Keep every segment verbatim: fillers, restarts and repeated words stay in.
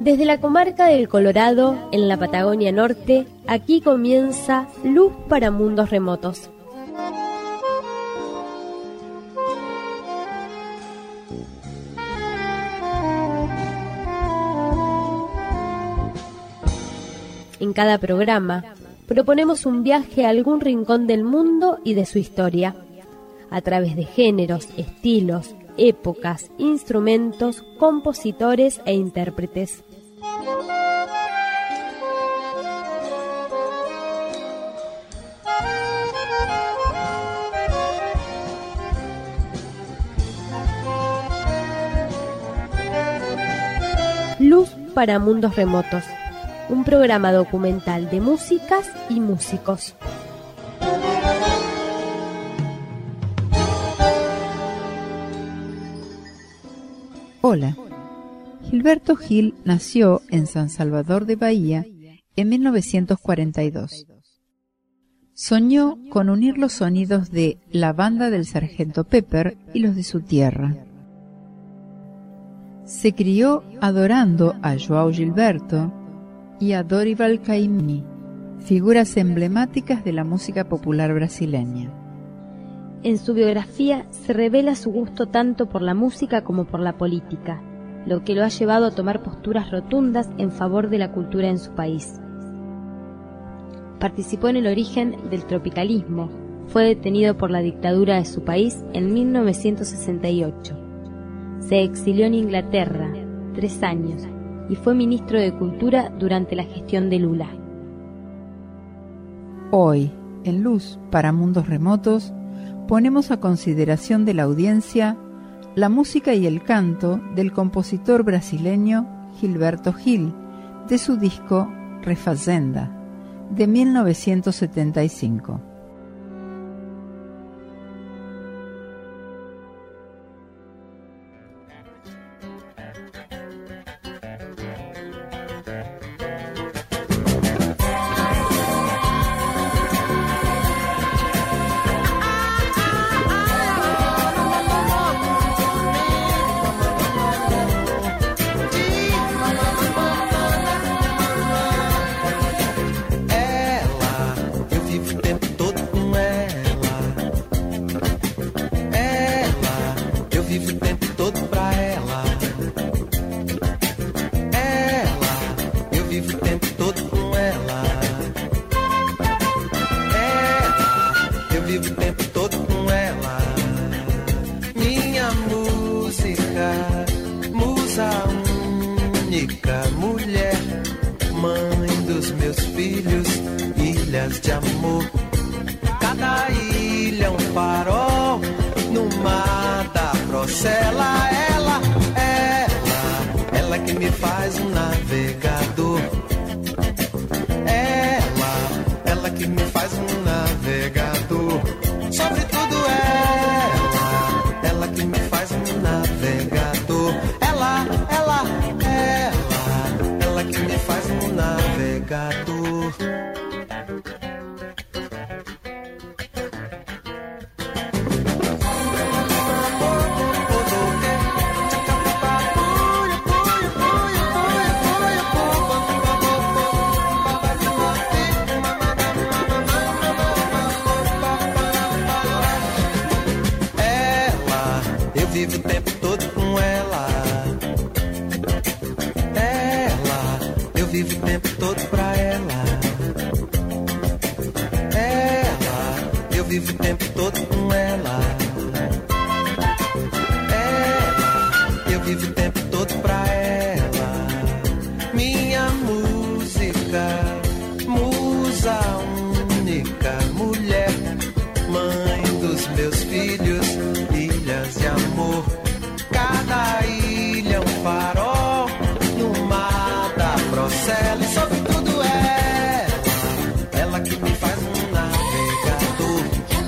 Desde la comarca del Colorado, en la Patagonia Norte, aquí comienza Luz para Mundos Remotos. En cada programa, proponemos un viaje a algún rincón del mundo y de su historia, a través de géneros, estilos, épocas, instrumentos, compositores e intérpretes. Luz para Mundos Remotos, un programa documental de músicas y músicos. Hola, Gilberto Gil nació en San Salvador de Bahía en mil novecientos cuarenta y dos. Soñó con unir los sonidos de la banda del Sargento Pepper y los de su tierra. Se crió adorando a João Gilberto y a Dorival Caymmi, figuras emblemáticas de la música popular brasileña. En su biografía se revela su gusto tanto por la música como por la política, lo que lo ha llevado a tomar posturas rotundas en favor de la cultura en su país. Participó en el origen del tropicalismo, fue detenido por la dictadura de su país en mil novecientos sesenta y ocho. Se exilió en Inglaterra, tres años, y fue ministro de Cultura durante la gestión de Lula. Hoy, en Luz para Mundos Remotos, ponemos a consideración de la audiencia la música y el canto del compositor brasileño Gilberto Gil, de su disco Refazenda, de mil novecientos setenta y cinco.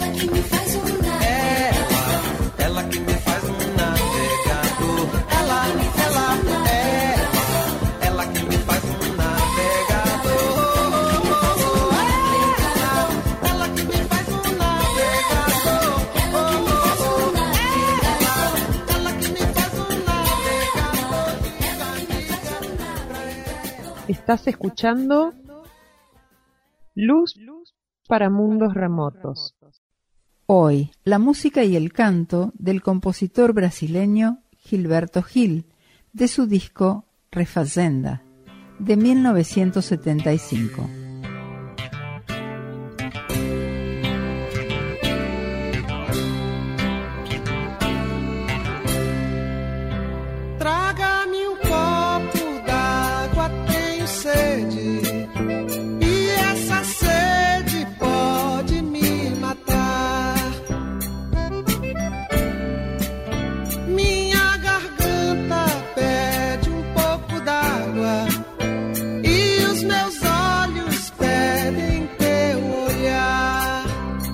Ela Estás escuchando Luz para Mundos Remotos. Hoy, la música y el canto del compositor brasileño Gilberto Gil, de su disco Refazenda, de mil novecientos setenta y cinco. Traga-me um copo d'água, tenho sede, e essa sede pode me matar. Minha garganta pede um pouco d'água, e os meus olhos pedem teu olhar.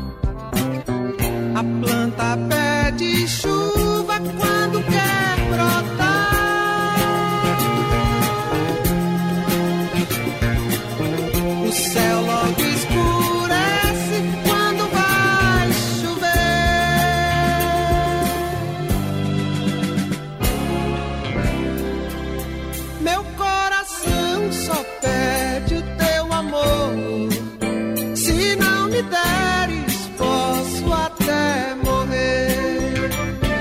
A planta pede chuva quando quer brotar. O céu logo escurece quando vai chover. Meu coração só pede o teu amor. Se não me deres, posso até morrer.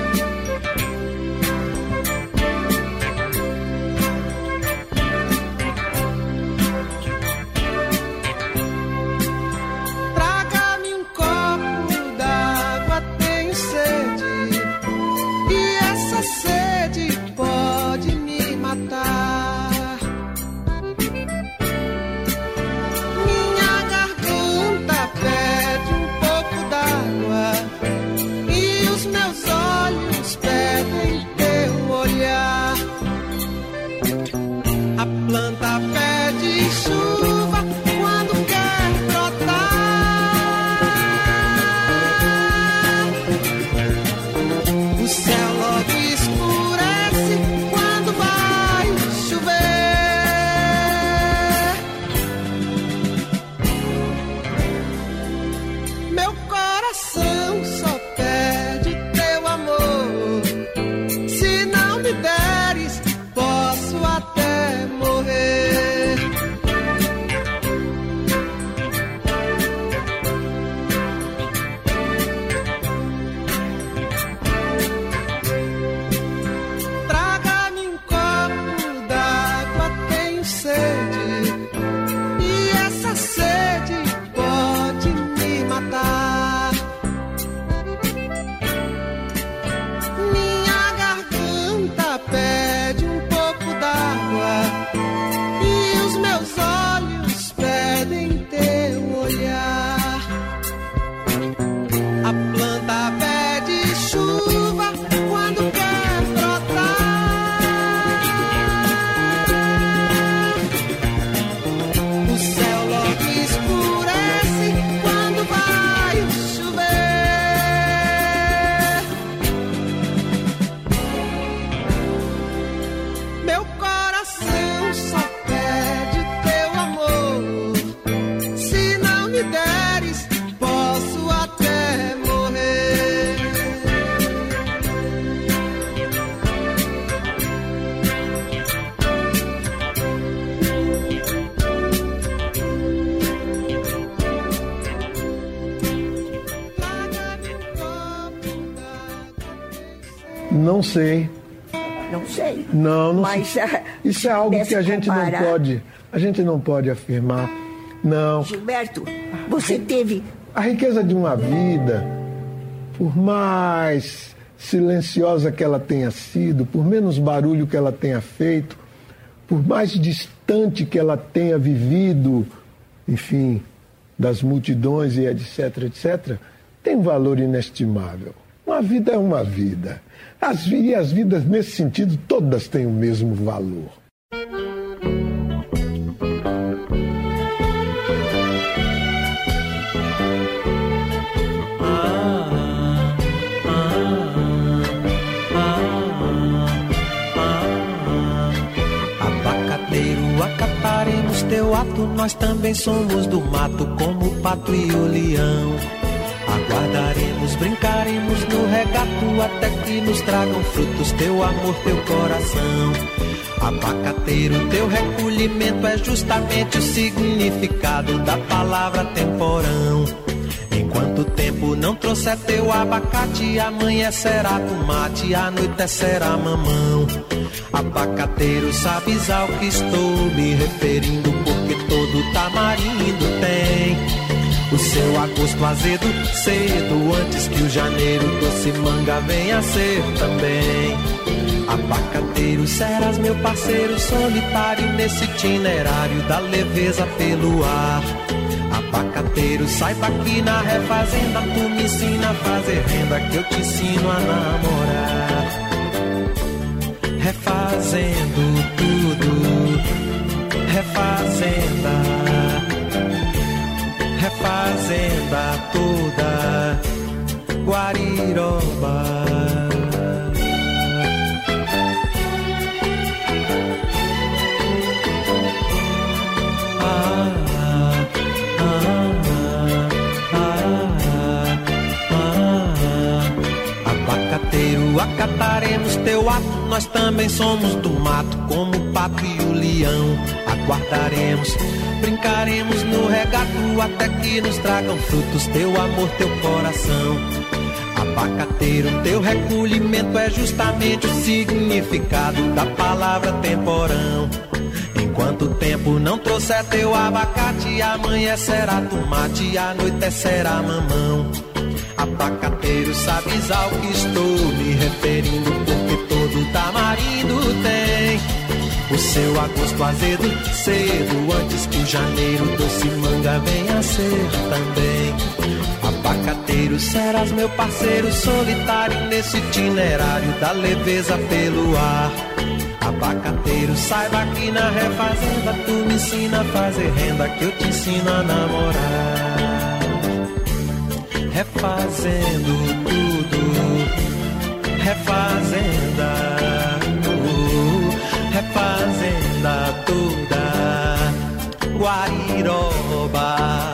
Traga-me um copo d'água, tenho sede, e essa sede pode me matar. Minha garganta pede um pouco d'água, e os meus olhos pedem teu olhar. A planta pede chuva quando quer brotar. O céu logo escurece quando vai chover. Meu coração só pede teu amor. Se não me deres, posso até morrer. Traga-me um copo d'água, tenho sede, e essa sede pode me matar. Minha garganta pede um pouco d'água, e os meus olhos pedem teu olhar. A planta pede chuva quando quer brotar. O céu logo escurece quando vai chover. Meu coração só pede teu amor. Se não me deres, posso até morrer. Traga-me um copo d'água. Não sei. Não sei. Não, não Mas, sei. ah, Isso é algo se que a gente não comparar- pode, a gente não pode afirmar. Não. Gilberto, você teve... A riqueza de uma vida, por mais silenciosa que ela tenha sido, por menos barulho que ela tenha feito, por mais distante que ela tenha vivido, enfim, das multidões e etc, etcétera, tem um valor inestimável. Uma vida é uma vida. As, e as vidas, nesse sentido, todas têm o mesmo valor. Abacateiro, acataremos teu ato, nós também somos do mato, como o pato e o leão. Aguardaremos, brincaremos no regato, até que nos tragam frutos teu amor, teu coração. Abacateiro, teu recolhimento é justamente o significado da palavra temporão. Enquanto o tempo não trouxer teu abacate, amanhecerá tomate, anoitecerá mamão. Abacateiro, sabes ao que estou me referindo, porque todo tamarindo tem o seu agosto azedo cedo, antes que o janeiro doce manga venha a ser também. Abacateiro, serás meu parceiro solitário nesse itinerário da leveza pelo ar. Abacateiro, saiba que na refazenda tu me ensina a fazer renda, que eu te ensino a namorar. Refazendo tudo, refazenda, refazenda toda, Guariroba. Acataremos teu ato, nós também somos do mato, como o pato e o leão. Aguardaremos, brincaremos no regato, até que nos tragam frutos teu amor, teu coração. Abacateiro, teu recolhimento é justamente o significado da palavra temporão. Enquanto o tempo não trouxer teu abacate, amanhecerá tomate, anoitecerá mamão. Abacateiro, sabes ao que estou me referindo, porque todo tamarindo tem o seu agosto azedo cedo, antes que o janeiro doce manga venha a ser também. Abacateiro, serás meu parceiro solitário nesse itinerário da leveza pelo ar. Abacateiro, saiba que na refazenda tu me ensina a fazer renda, que eu te ensino a namorar. Refazendo tudo, refazenda, uh, refazenda toda, Guariroba.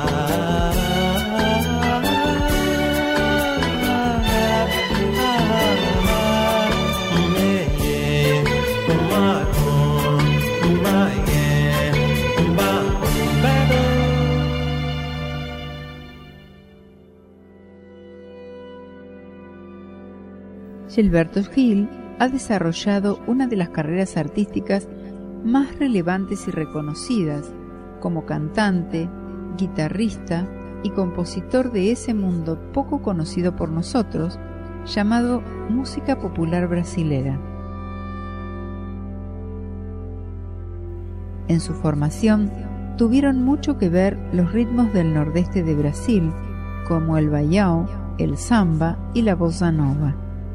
Gilberto Gil ha desarrollado una de las carreras artísticas más relevantes y reconocidas como cantante, guitarrista y compositor de ese mundo poco conocido por nosotros, llamado música popular brasilera. En su formación tuvieron mucho que ver los ritmos del nordeste de Brasil, como el baião, el samba y la bossa nova.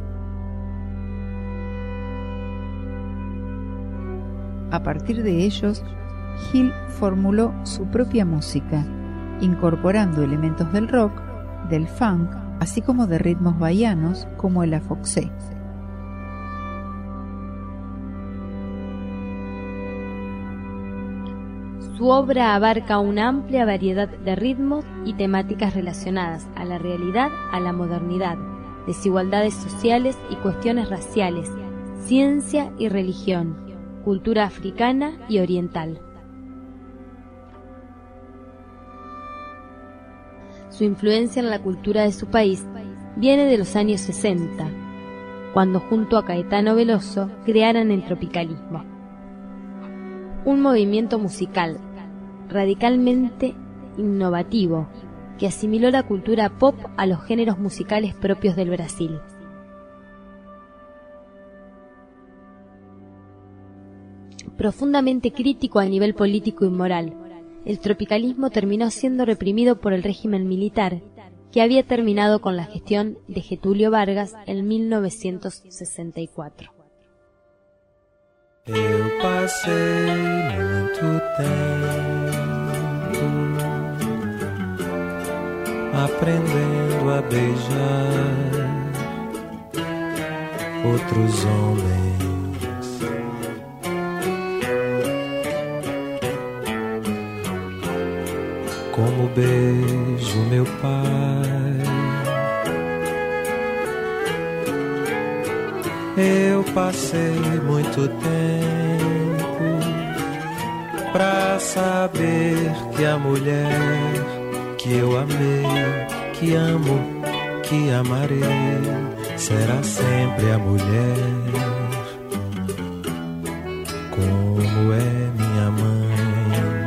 A partir de ellos, Gil formuló su propia música, incorporando elementos del rock, del funk, así como de ritmos baianos como el afoxé. Su obra abarca una amplia variedad de ritmos y temáticas relacionadas a la realidad, a la modernidad, desigualdades sociales y cuestiones raciales, ciencia y religión, cultura africana y oriental. Su influencia en la cultura de su país viene de los años sesenta, cuando junto a Caetano Veloso crearon el tropicalismo, un movimiento musical radicalmente innovativo que asimiló la cultura pop a los géneros musicales propios del Brasil. Profundamente crítico a nivel político y moral, el tropicalismo terminó siendo reprimido por el régimen militar, que había terminado con la gestión de Getúlio Vargas en mil novecientos sesenta y cuatro. Eu passei muito tempo aprendendo a beijar outros homens. Como beijo meu pai, eu passei muito tempo pra saber que a mulher que eu amei, que amo, que amarei, será sempre a mulher. Como é minha mãe,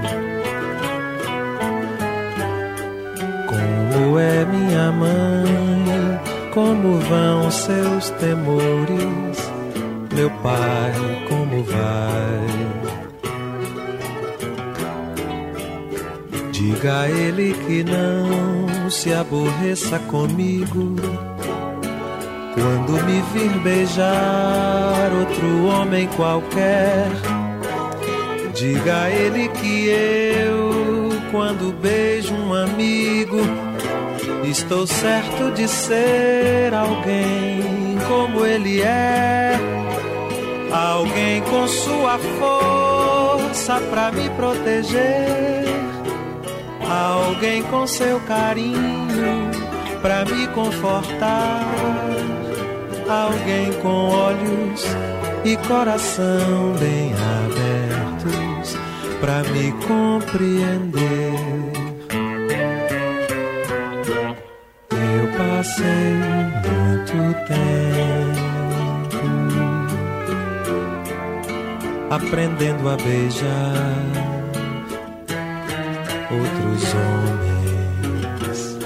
como é minha mãe, como vão seus temores, meu pai, como vai? Diga a ele que não se aborreça comigo quando me vir beijar outro homem qualquer. Diga a ele que eu, quando beijo um amigo, estou certo de ser alguém como ele é. Alguém com sua força pra me proteger, alguém com seu carinho pra me confortar, alguém com olhos e coração bem abertos pra me compreender. Eu passei muito tempo aprendendo a beijar outros homens.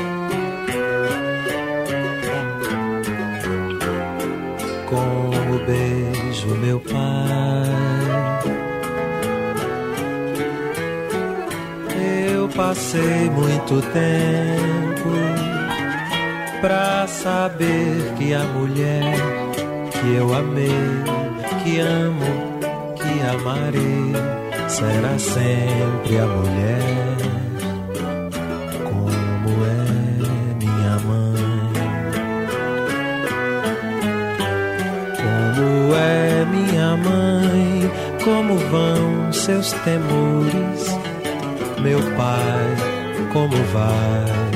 Como beijo meu pai, eu passei muito tempo pra saber que a mulher que eu amei, que amo, que amarei, será sempre a mulher. Como é minha mãe, como é minha mãe, como vão seus temores, meu pai, como vai?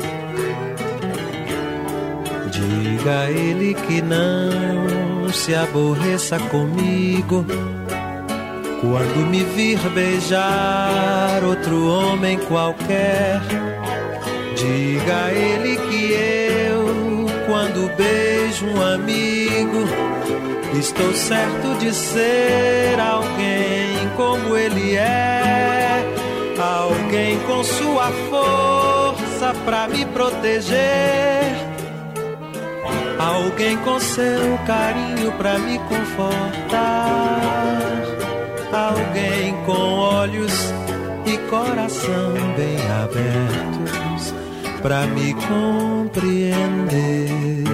Diga a ele que não se aborreça comigo quando me vir beijar outro homem qualquer. Diga a ele que eu, quando beijo um amigo, estou certo de ser alguém como ele é. Alguém com sua força pra me proteger, alguém com seu carinho pra me confortar, alguém com olhos e coração bem abertos pra me compreender.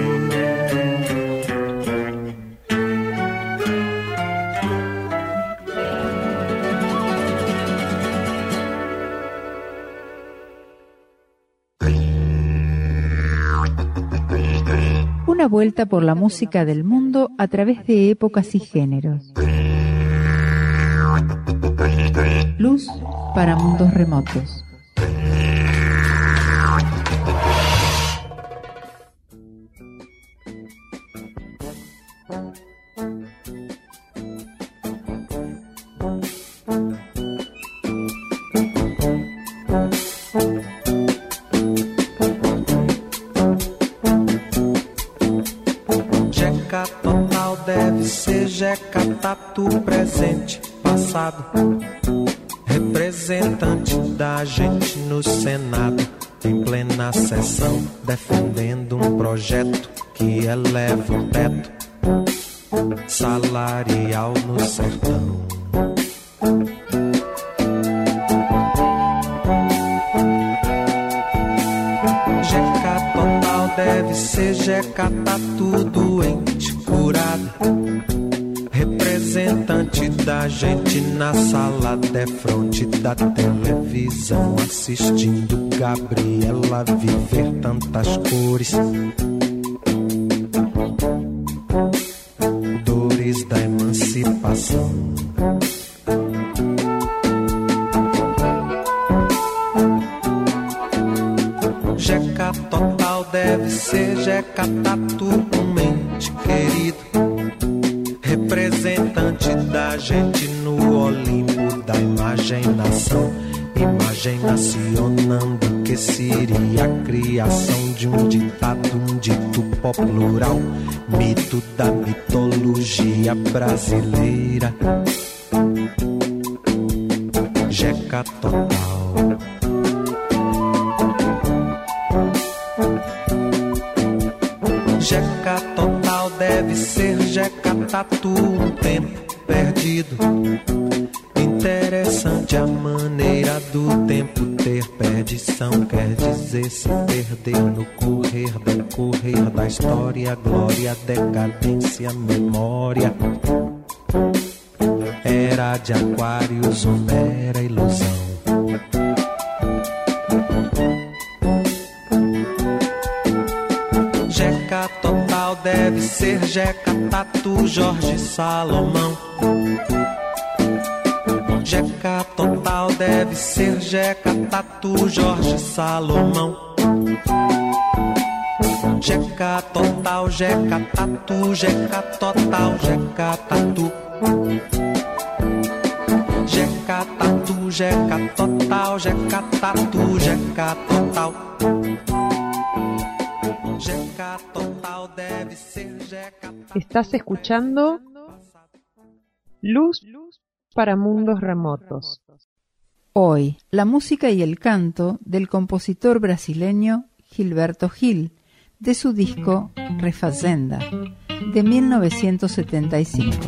Una vuelta por la música del mundo a través de épocas y géneros. Luz para mundos remotos. Jeca total deve ser jeca tatu presente, passado, representante da gente no Senado, em plena sessão, defendendo um projeto que eleva o teto salarial no sertão. Jeca total deve ser jeca tatu doente, curado, representante da gente na sala de fronte da televisão, assistindo Gabriela viver tantas cores, dores da emancipação. Jeca total deve ser jeca tatu, um mente querido, representante representante da gente no Olimpo da imaginação, imaginacionando que seria a criação de um ditado, um dito popular, mito da mitologia brasileira. Jeca total. Jeca total deve ser jeca tatu, um tempo perdido. Interessante a maneira do tempo ter perdição, quer dizer se perder no correr, decorrer da história, glória, decadência, memória. Era de Aquários, ou mera ilusão. Jeca total deve ser jeca tatu, Jorge Salomão. Jeca total deve ser jeca tatu, Jorge Salomão. Jeca total, jeca tatu, jeca total, jeca tatu. Jeca tatu, jeca total, jeca tatu, jeca total. Jeca total deve ser jeca tatu. Estás escuchando Luz para Mundos Remotos. Hoy, la música y el canto del compositor brasileño Gilberto Gil, de su disco Refazenda, de mil novecientos setenta y cinco.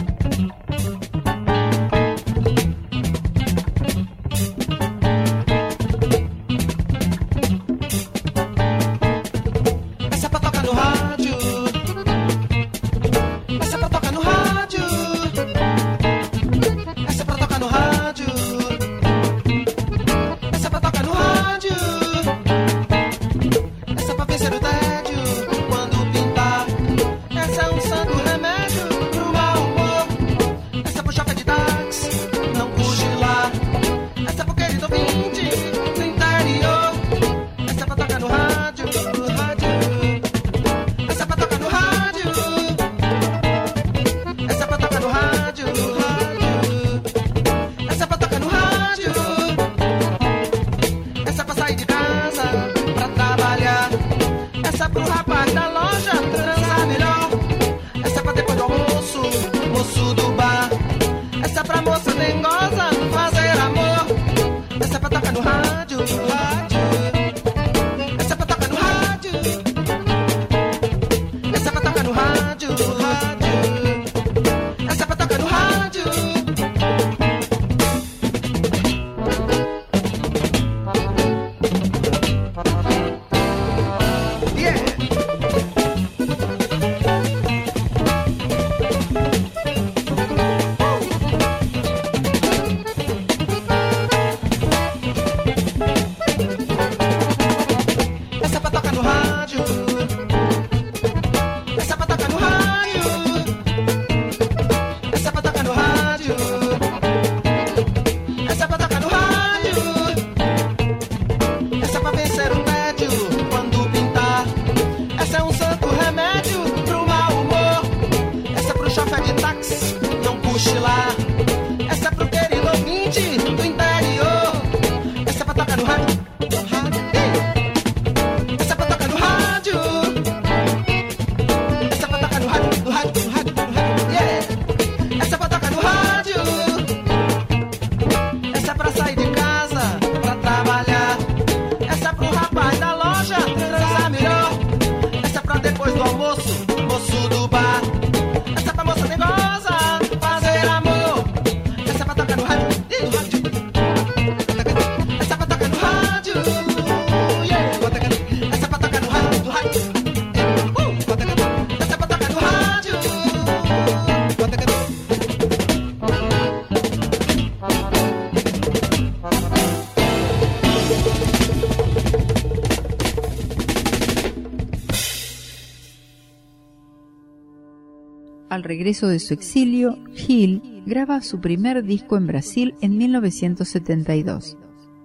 Al regreso de su exilio, Gil graba su primer disco en Brasil en mil novecientos setenta y dos.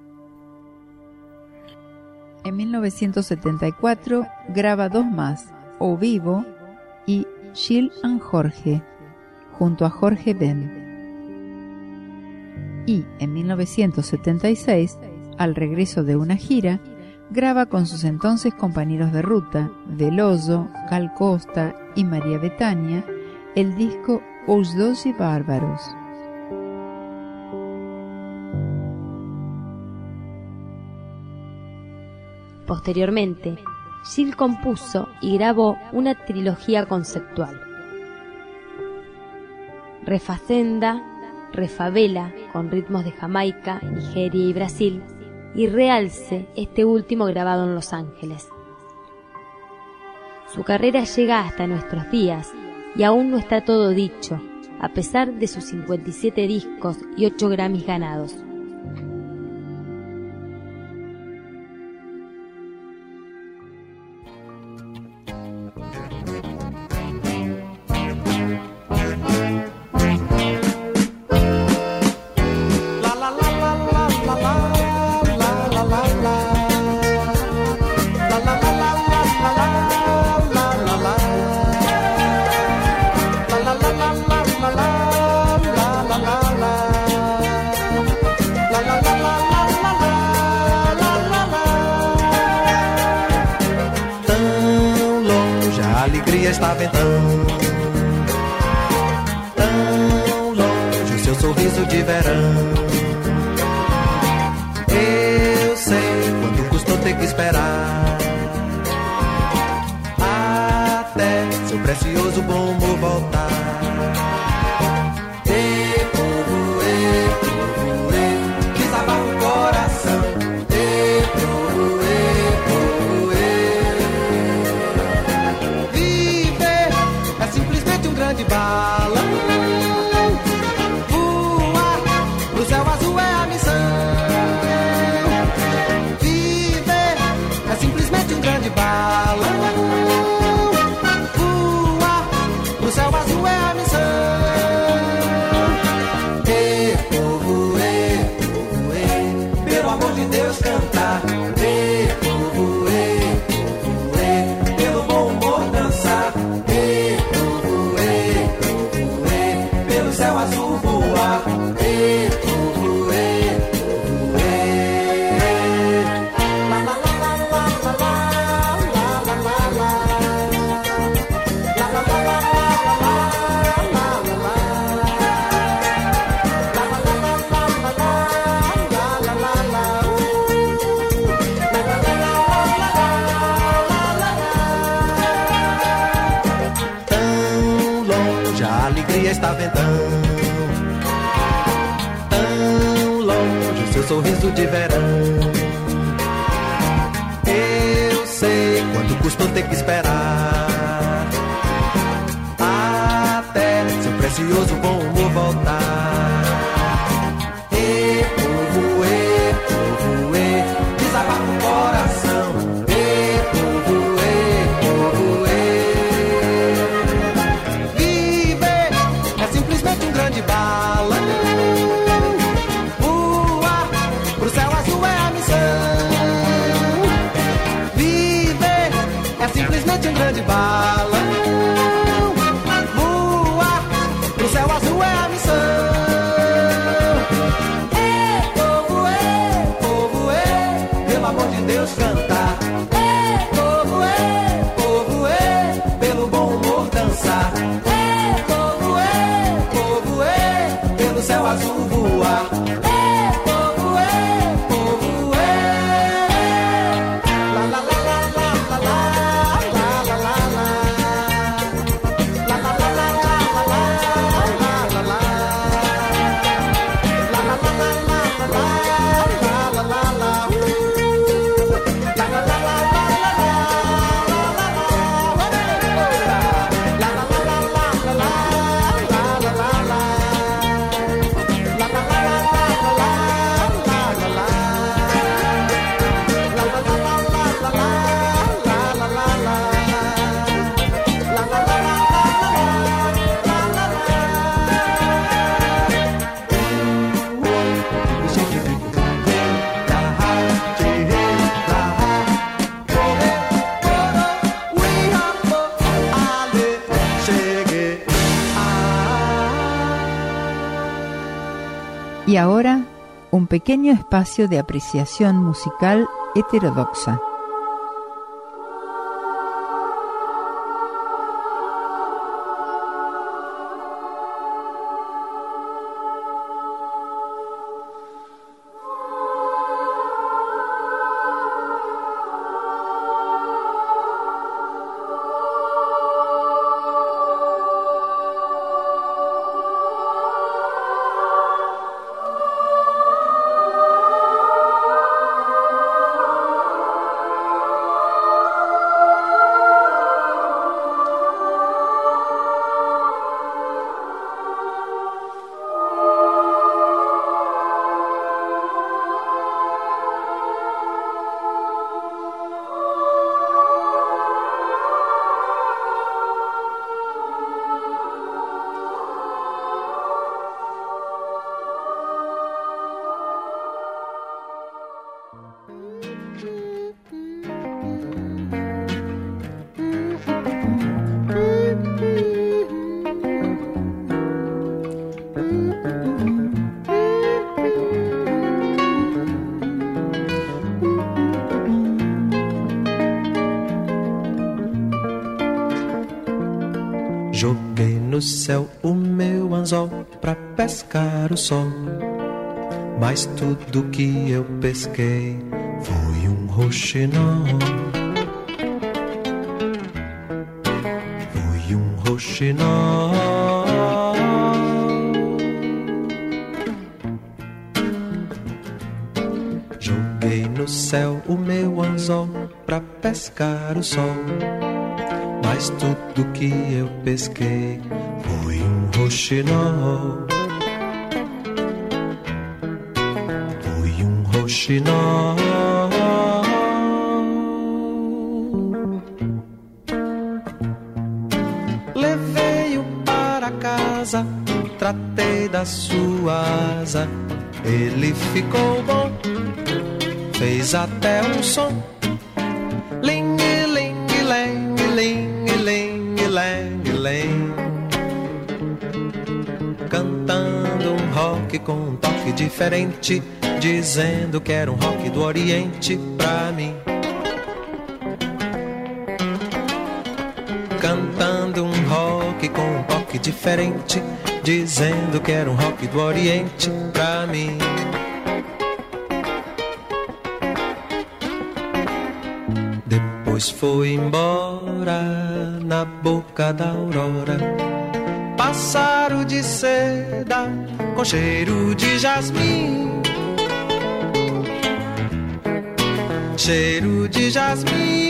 En mil novecientos setenta y cuatro graba dos más, O Vivo y Gil and Jorge, junto a Jorge Ben. Y en mil novecientos setenta y seis, al regreso de una gira, graba con sus entonces compañeros de ruta, Veloso, Gal Costa y María Betania, el disco Os Doce Bárbaros. Posteriormente, Gil compuso y grabó una trilogía conceptual: Refacenda, Refavela, con ritmos de Jamaica, Nigeria y Brasil, y Realce, este último grabado en Los Ángeles. Su carrera llega hasta nuestros días y aún no está todo dicho, a pesar de sus cincuenta y siete discos y ocho Grammys ganados. Está ventando tão longe o seu sorriso de verão. Eu sei quanto custou ter que esperar até seu precioso bom humor voltar. Ei, povo, ei, povo, ei, desabafa o coração. Ei, povo, ei, povo, ei, grande balão, voar pro céu azul é a missão. Viver é simplesmente um grande balão, voar pro céu azul é a missão. Ei, povo, ei, povo, ei, pelo amor de Deus cantar. Ei, povo, ei, povo, ei, pelo bom humor dançar. Ei, céu azul voar, ei, povo, ei, povo, ei. La la la la la la la la la la la. La la la la la la la la la la. La la la la la la la la la la la. La la la la la la la. Tão longe a alegria está ventando. Seu sorriso de verão. Eu sei quanto custou ter que esperar até seu precioso bom humor voltar. Ei, povo, ei, povo, ei, desabafa o coração. Ei, povo, ei, povo, ei. Viver é simplesmente um grande balão. Simplesmente um grande balão, voar pro céu azul é a missão. Ei, povo, ei, povo, ei, pelo amor de Deus cantar. Ei, povo, ei, povo, ei, pelo bom humor dançar. Ei, povo, ei, povo, ei, pelo céu azul voar. Ei, povo, ei, povo, ei. La la la la la la la. La la la la Y ahora, un pequeño espacio de apreciación musical heterodoxa. Joguei no céu o meu anzol pra pescar o sol, mas tudo que eu pesquei foi um roxinol. Foi um roxinol. Joguei no céu o meu anzol pra pescar o sol, mas tudo que eu pesquei foi um roxinol. Foi um roxinol. Levei-o para casa, tratei da sua asa, ele ficou bom, fez até um som. Ling, ling, ling, ling, ling, ling, ling. Cantando um rock com um toque diferente, dizendo que era um rock do Oriente pra mim. Cantando um rock com um toque diferente, dizendo que era um rock do Oriente pra mim. Depois foi embora na boca da aurora, pássaro de seda com cheiro de jasmim, cheiro de jasmim.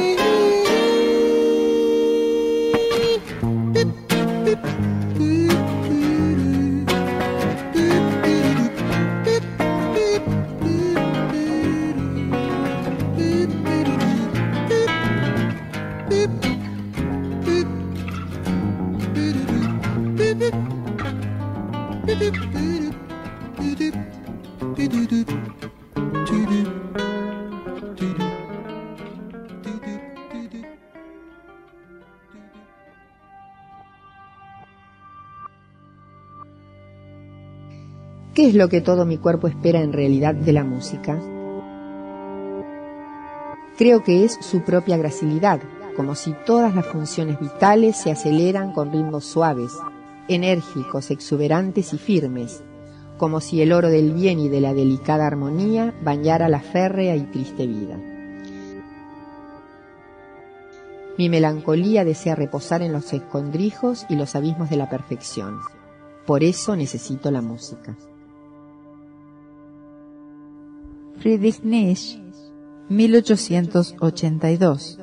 ¿Qué es lo que todo mi cuerpo espera en realidad de la música? Creo que es su propia gracilidad, como si todas las funciones vitales se aceleran con ritmos suaves, enérgicos, exuberantes y firmes, como si el oro del bien y de la delicada armonía bañara la férrea y triste vida. Mi melancolía desea reposar en los escondrijos y los abismos de la perfección. Por eso necesito la música. Friedrich Nietzsche, mil ochocientos ochenta y dos.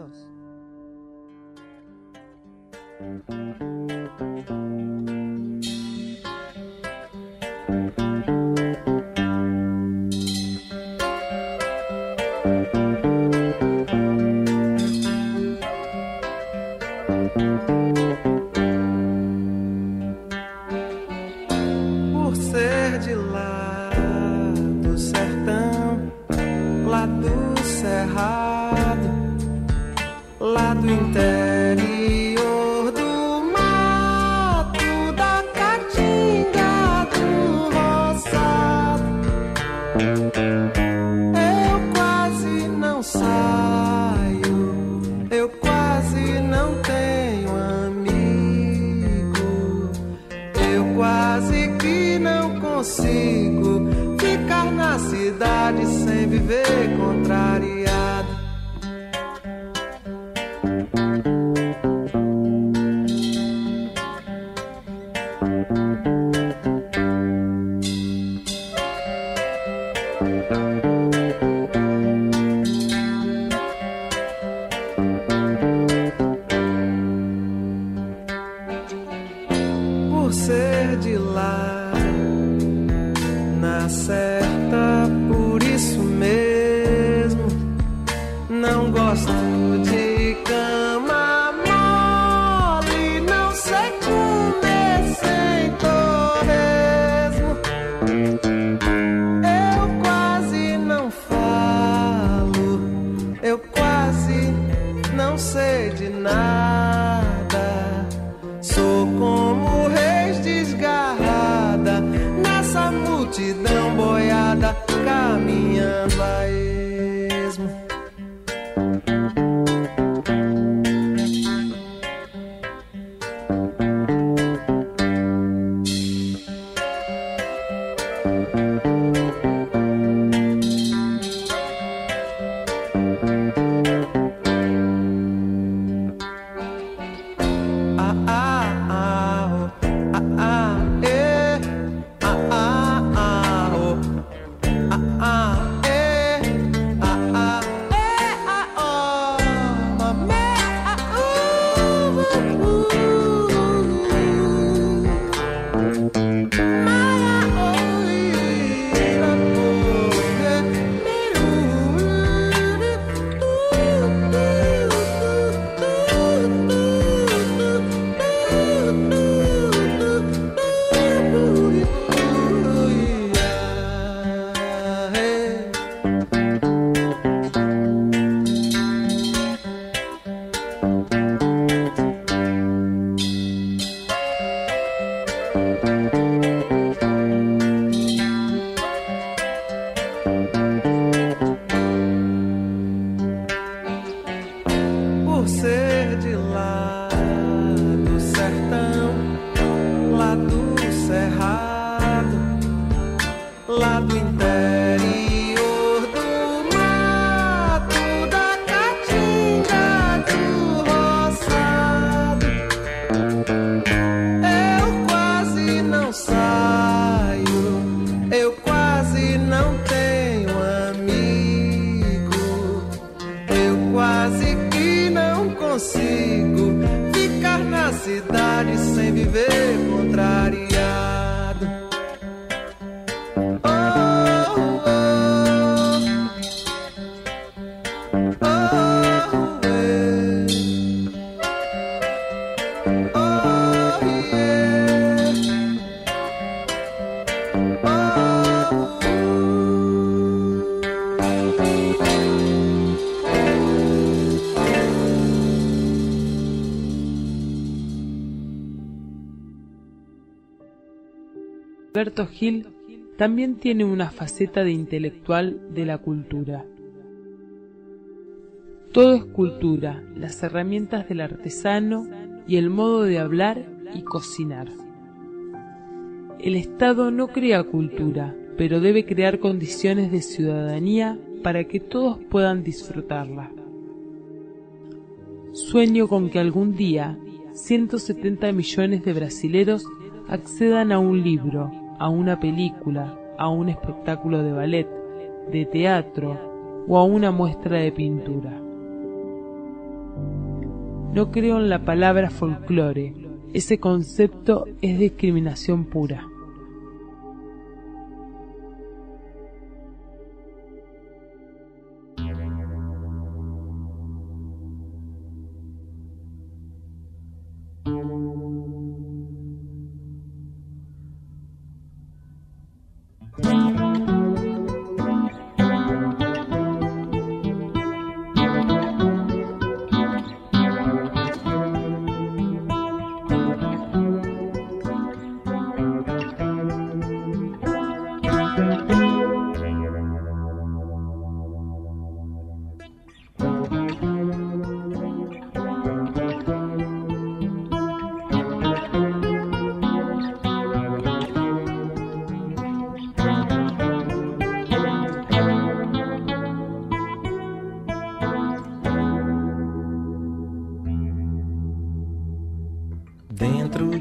Por ser de lá do sertão, lá do cerrado, lá do interior do mato, da caatinga, do roçado. contrariado. Por ser de lá, na certa, por isso mesmo, não gosto de cama mole, não sei comer sem torresmo. Eu quase não falo, eu quase não sei de nada. Sou como reis desgarrada nessa multidão boiada, caminhando a esmo. Por ser de lá do sertão, lá do cerrado, lá do interior do mato, da caatinga do roçado, eu quase não saio, eu quase não tenho amigo, eu quase que não consigo ficar na cidade sem viver contrariado. Oh, oh, oh, eh. Oh, yeah. Oh, Gilberto Gil también tiene una faceta de intelectual de la cultura. Todo es cultura, las herramientas del artesano y el modo de hablar y cocinar. El Estado no crea cultura, pero debe crear condiciones de ciudadanía para que todos puedan disfrutarla. Sueño con que algún día ciento setenta millones de brasileros accedan a un libro, a una película, a un espectáculo de ballet, de teatro o a una muestra de pintura. No creo en la palabra folclore, ese concepto es discriminación pura.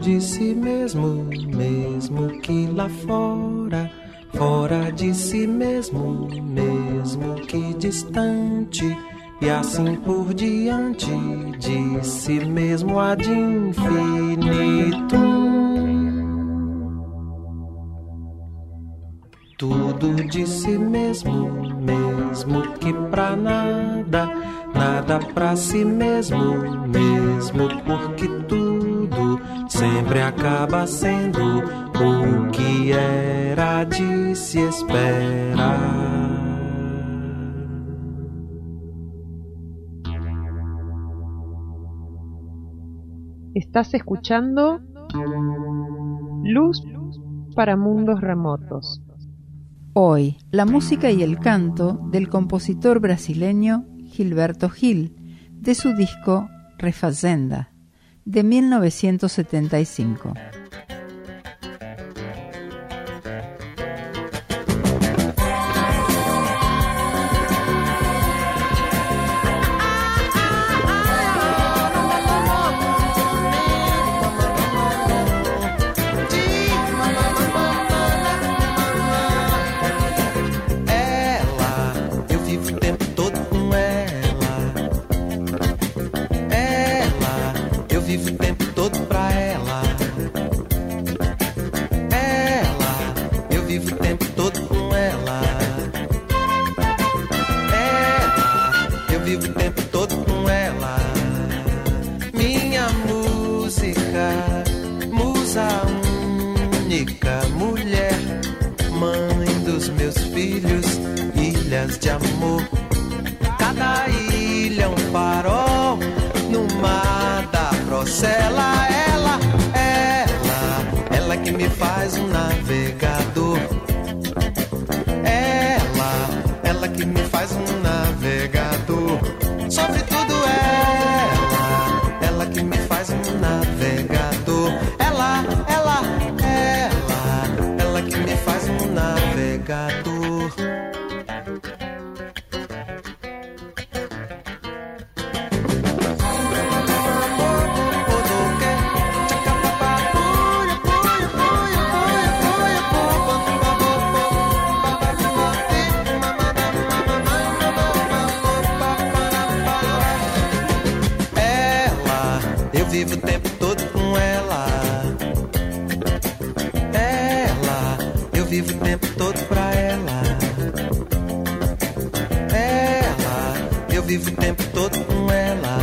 de si mesmo, mesmo que lá fora, fora de si mesmo, mesmo que distante, e assim por diante, de si mesmo ad infinitum. Tudo de si mesmo, mesmo que pra nada, nada pra si mesmo, mesmo porque tudo sempre acaba sendo o que era de se esperar. Estás escuchando Luz para Mundos Remotos. Hoy, la música y el canto del compositor brasileño Gilberto Gil, de su disco Refazenda, de mil novecientos setenta y cinco. De amor, cada ilha é um farol no mar da Procela. Ela, ela, ela que me faz um navegador. Ela, ela que me faz um navegador. Sobretudo ela, ela que me faz um navegador. Ela, ela, ela, ela que me faz um navegador. Vivo o tempo todo com ela. Ela, eu vivo o tempo todo pra ela. Ela, eu vivo o tempo todo com ela.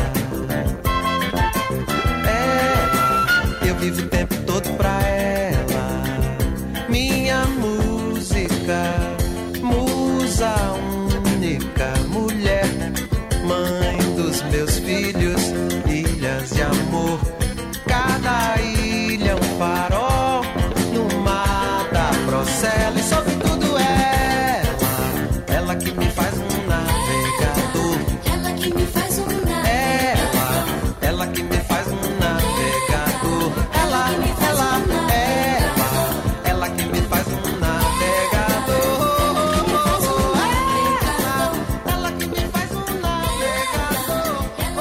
Ela, eu vivo o tempo todo pra ela. Minha música, musa única, mulher, mãe dos meus filhos, ilhas de amor. Cada ilha é um farol no mar da Procela. E sobretudo ela, ela que me faz um navegador. Ela que me faz um navegador. Ela, ela que me faz um navegador. Ela, ela, ela, ela que me faz um navegador. Ela que me faz um navegador.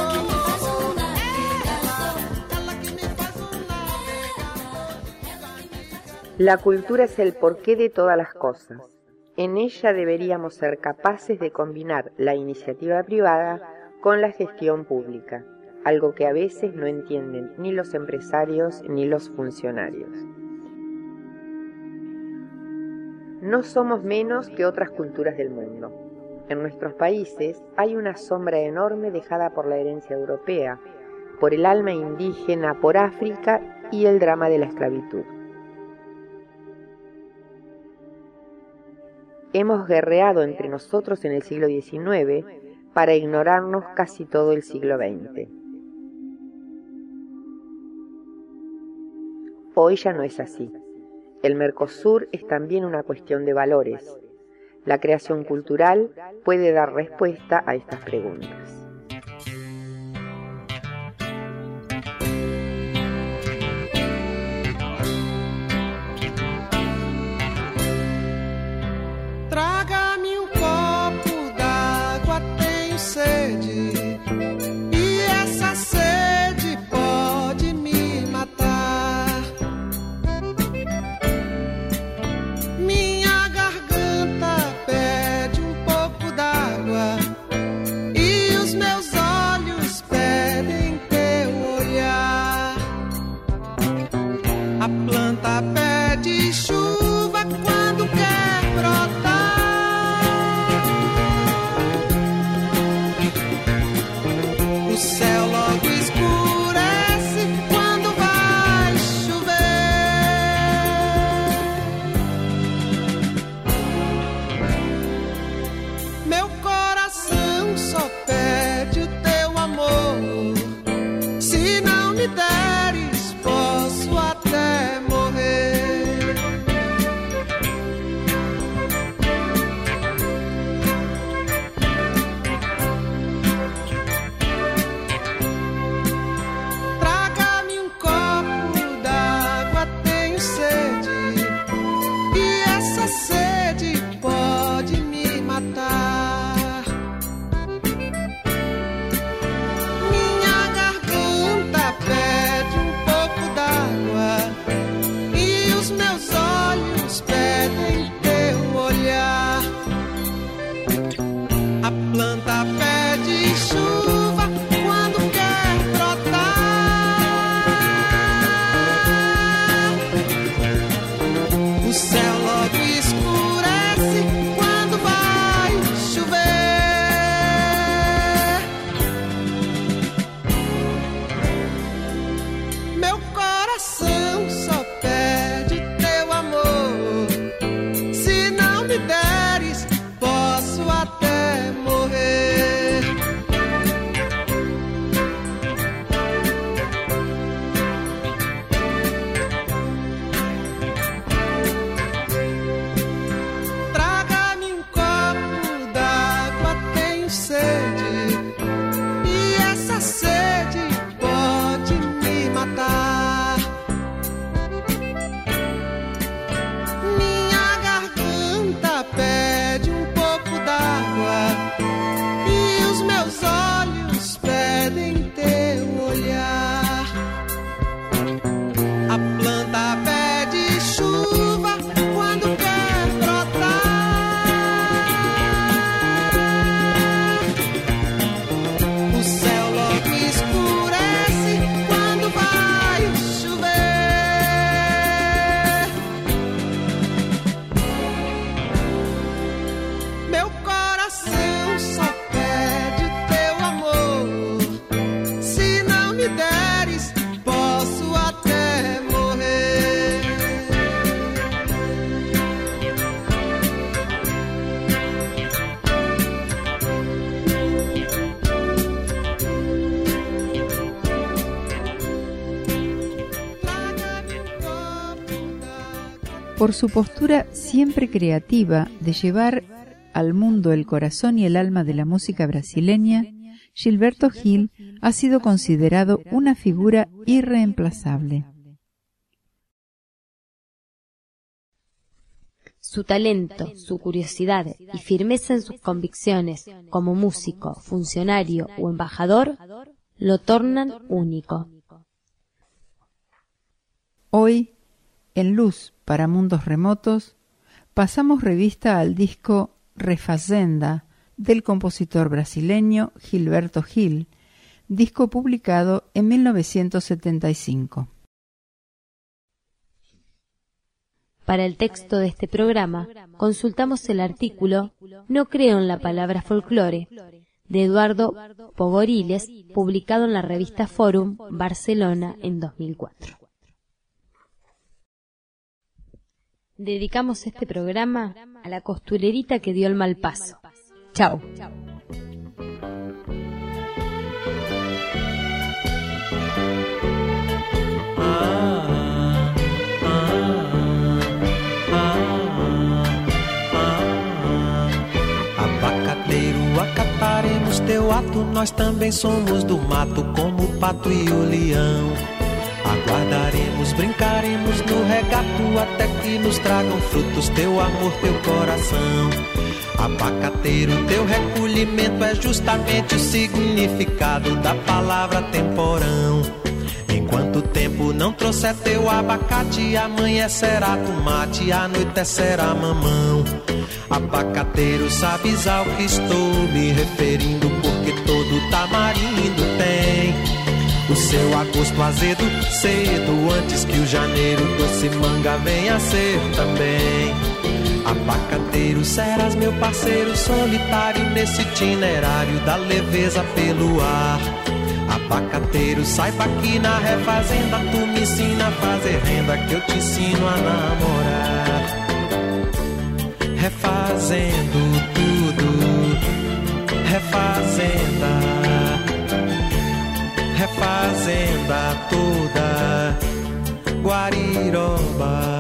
La cultura es el porqué de todas las cosas. En ella deberíamos ser capaces de combinar la iniciativa privada con la gestión pública, algo que a veces no entienden ni los empresarios ni los funcionarios. No somos menos que otras culturas del mundo. En nuestros países hay una sombra enorme dejada por la herencia europea, por el alma indígena, por África y el drama de la esclavitud. Hemos guerreado entre nosotros en el siglo diecinueve para ignorarnos casi todo el siglo veinte. Hoy ya no es así. El Mercosur es también una cuestión de valores. La creación cultural puede dar respuesta a estas preguntas. Traga-me um copo d'água, tenho sede, e essa sede pode me matar. pede chuva quando quer brotar. O céu logo escurece quando vai chover. Meu coração só pede teu amor. Se não me deres, posso até morrer. Traga-me um copo d'água, tenho sede, e essa sede pode me matar. Minha garganta pede um pouco d'água e os meus olhos pedem teu olhar. A planta pede chuva quando quer brotar. O céu logo escurece quando vai chover. Meu coração só pede teu amor. Se não me deres, posso até morrer. Traga-me um copo d'água. Por su postura siempre creativa de llevar al mundo el corazón y el alma de la música brasileña, Gilberto Gil ha sido considerado una figura irreemplazable. Su talento, su curiosidad y firmeza en sus convicciones como músico, funcionario o embajador lo tornan único. Hoy, en Luz para Mundos Remotos, pasamos revista al disco Refazenda del compositor brasileño Gilberto Gil, disco publicado en mil novecientos setenta y cinco. Para el texto de este programa, consultamos el artículo No creo en la palabra folclore, de Eduardo Pogoriles, publicado en la revista Forum, Barcelona, en dos mil cuatro. Dedicamos este programa a la costurerita que dio el mal paso. Chao. Abacateiro, acataremos teu ato, nós também somos do mato, como o pato e o leão. Aguardaremos, brincaremos no regato, até que nos tragam frutos teu amor, teu coração. Abacateiro, teu recolhimento é justamente o significado da palavra temporão. Enquanto o tempo não trouxer teu abacate, amanhecerá tomate, anoitecerá mamão. Abacateiro, sabes ao que estou me referindo, porque todo tamarindo tem o seu agosto azedo, cedo, antes que o janeiro doce manga venha a ser também. Abacateiro, serás meu parceiro solitário nesse itinerário da leveza pelo ar. Abacateiro, saiba que na refazenda tu me ensina a fazer renda, que eu te ensino a namorar. Refazendo tudo, refazenda, refazenda toda, Guariroba.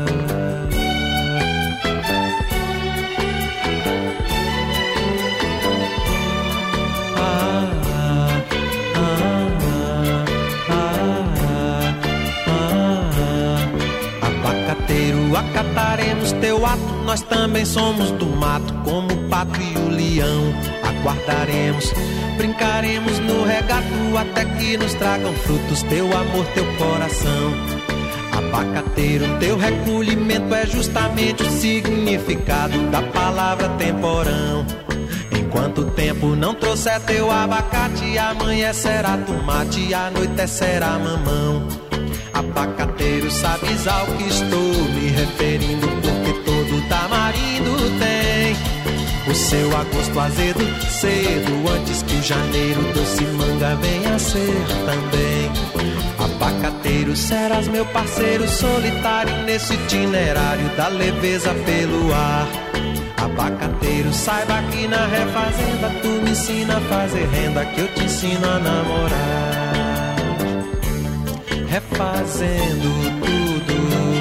Acataremos teu ato, nós também somos do mato, como o pato e o leão. Aguardaremos, brincaremos no regato, até que nos tragam frutos teu amor, teu coração. Abacateiro, teu recolhimento é justamente o significado da palavra temporão. Enquanto o tempo não trouxer teu abacate, amanhã será tomate e a noite será mamão. Abacateiro, sabes ao que estou me referindo, porque todo tamarindo tem o seu agosto azedo, cedo, antes que o janeiro doce manga venha a ser também. Abacateiro, serás meu parceiro solitário nesse itinerário da leveza pelo ar. Abacateiro, saiba que na refazenda tu me ensina a fazer renda, que eu te ensino a namorar. Refazendo tudo,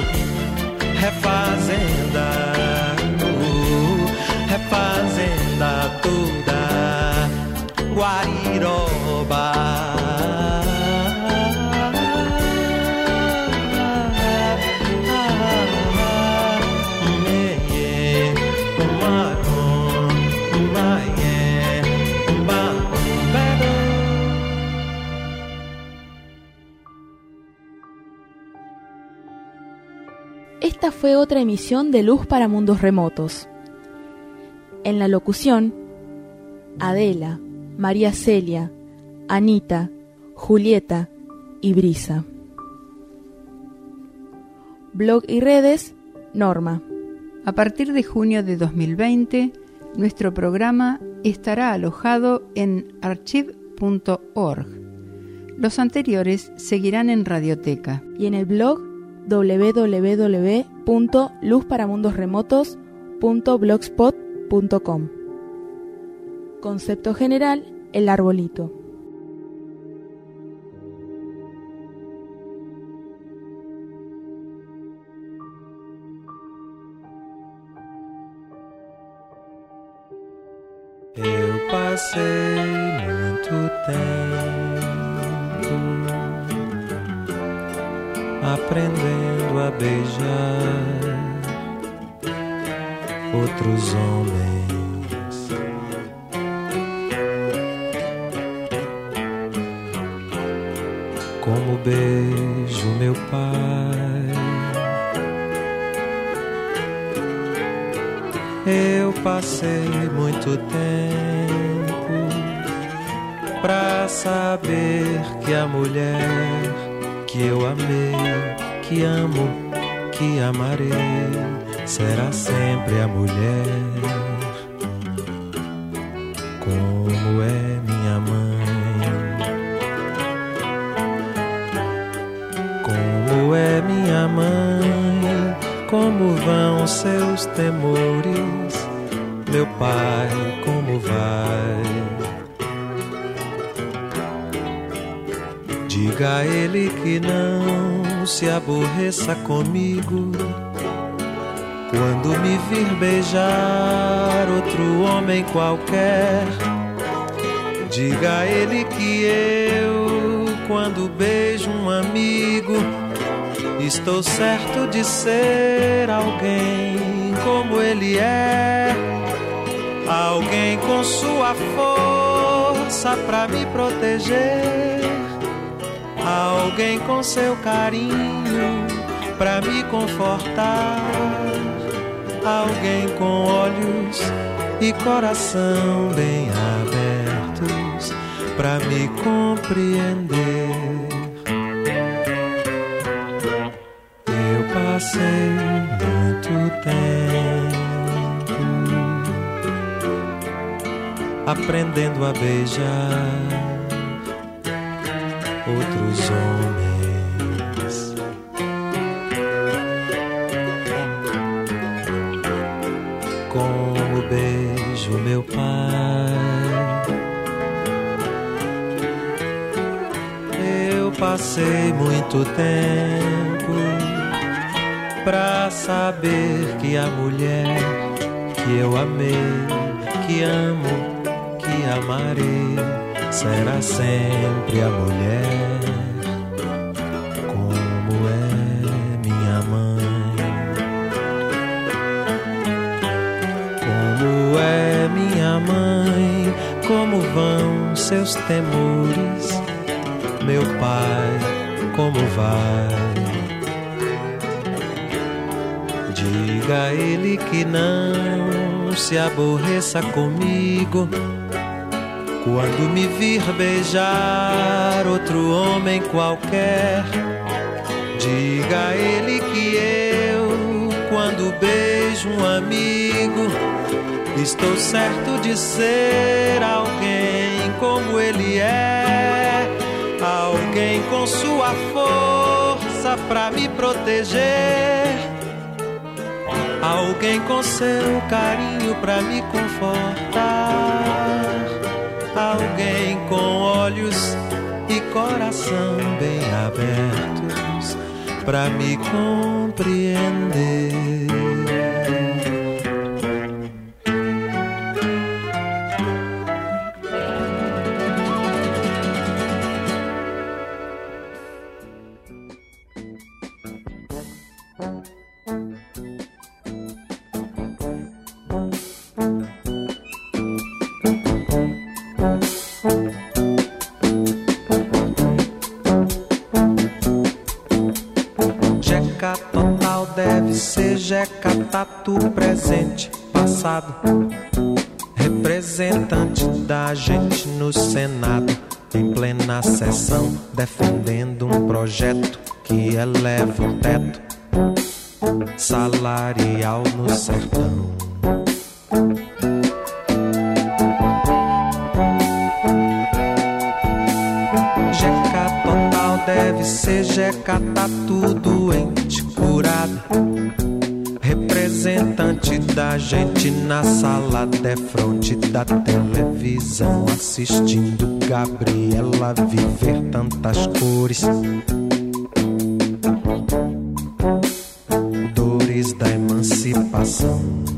refazenda, uh, refazenda toda, Guariroba. Esta fue otra emisión de Luz para Mundos Remotos. En la locución, Adela, María Celia, Anita, Julieta y Brisa. Blog y redes, Norma. A partir de junio de dos mil veinte, nuestro programa estará alojado en archive punto org. Los anteriores seguirán en Radioteca. Y en el blog doble u doble u doble u punto luz para mundos remotos punto blogspot punto com. Concepto general, el arbolito. Eu passei muito tempo aprendendo a beijar outros homens. Como beijo meu pai, eu passei muito tempo pra saber que a mulher que eu amei, que amo, que amarei, será sempre a mulher. Como é minha mãe, como é minha mãe, como vão seus temores, meu pai, como vai? Diga a ele que não se aborreça comigo quando me vir beijar outro homem qualquer. Diga a ele que eu, quando beijo um amigo, estou certo de ser alguém como ele é, alguém com sua força pra me proteger, alguém com seu carinho pra me confortar, alguém com olhos e coração bem abertos pra me compreender. Eu passei muito tempo aprendendo a beijar outros homens. Como beijo meu pai, eu passei muito tempo pra saber que a mulher que eu amei, que amo, que amarei, será sempre a mulher. Como é minha mãe, como é minha mãe, como vão seus temores, meu pai, como vai? Diga a ele que não se aborreça comigo quando me vir beijar outro homem qualquer. Diga a ele que eu, quando beijo um amigo, estou certo de ser alguém como ele é, alguém com sua força pra me proteger, alguém com seu carinho pra me confortar, alguém com olhos e coração bem abertos pra me compreender. Jeca tatu presente, passado, representante da gente no Senado, em plena sessão, defendendo um projeto que eleva o teto salarial no sertão. Jeca total deve ser jeca tatu doente, curado, representante da gente na sala de fronte da televisão, assistindo Gabriela viver tantas cores, dores da emancipação.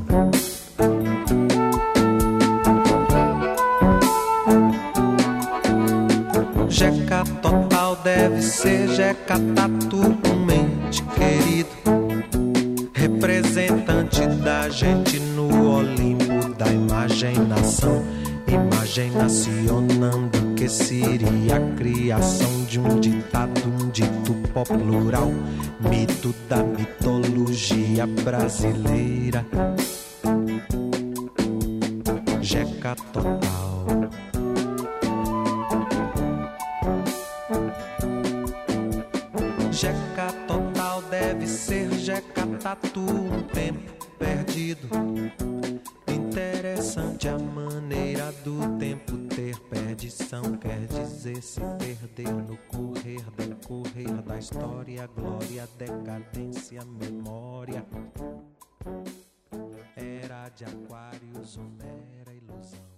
Jeca total deve ser jeca tatu, um ente querido, representante da gente no Olimpo da imaginação, imaginacionando que seria a criação de um ditado, um dito pop plural, mito da mitologia brasileira. Jeca total. Jeca total deve ser jeca tatu, um tempo perdido. Interessante a maneira do tempo ter perdição, quer dizer se perder no correr, decorrer da história, glória, decadência, memória. Era de Aquários, uma mera ilusão.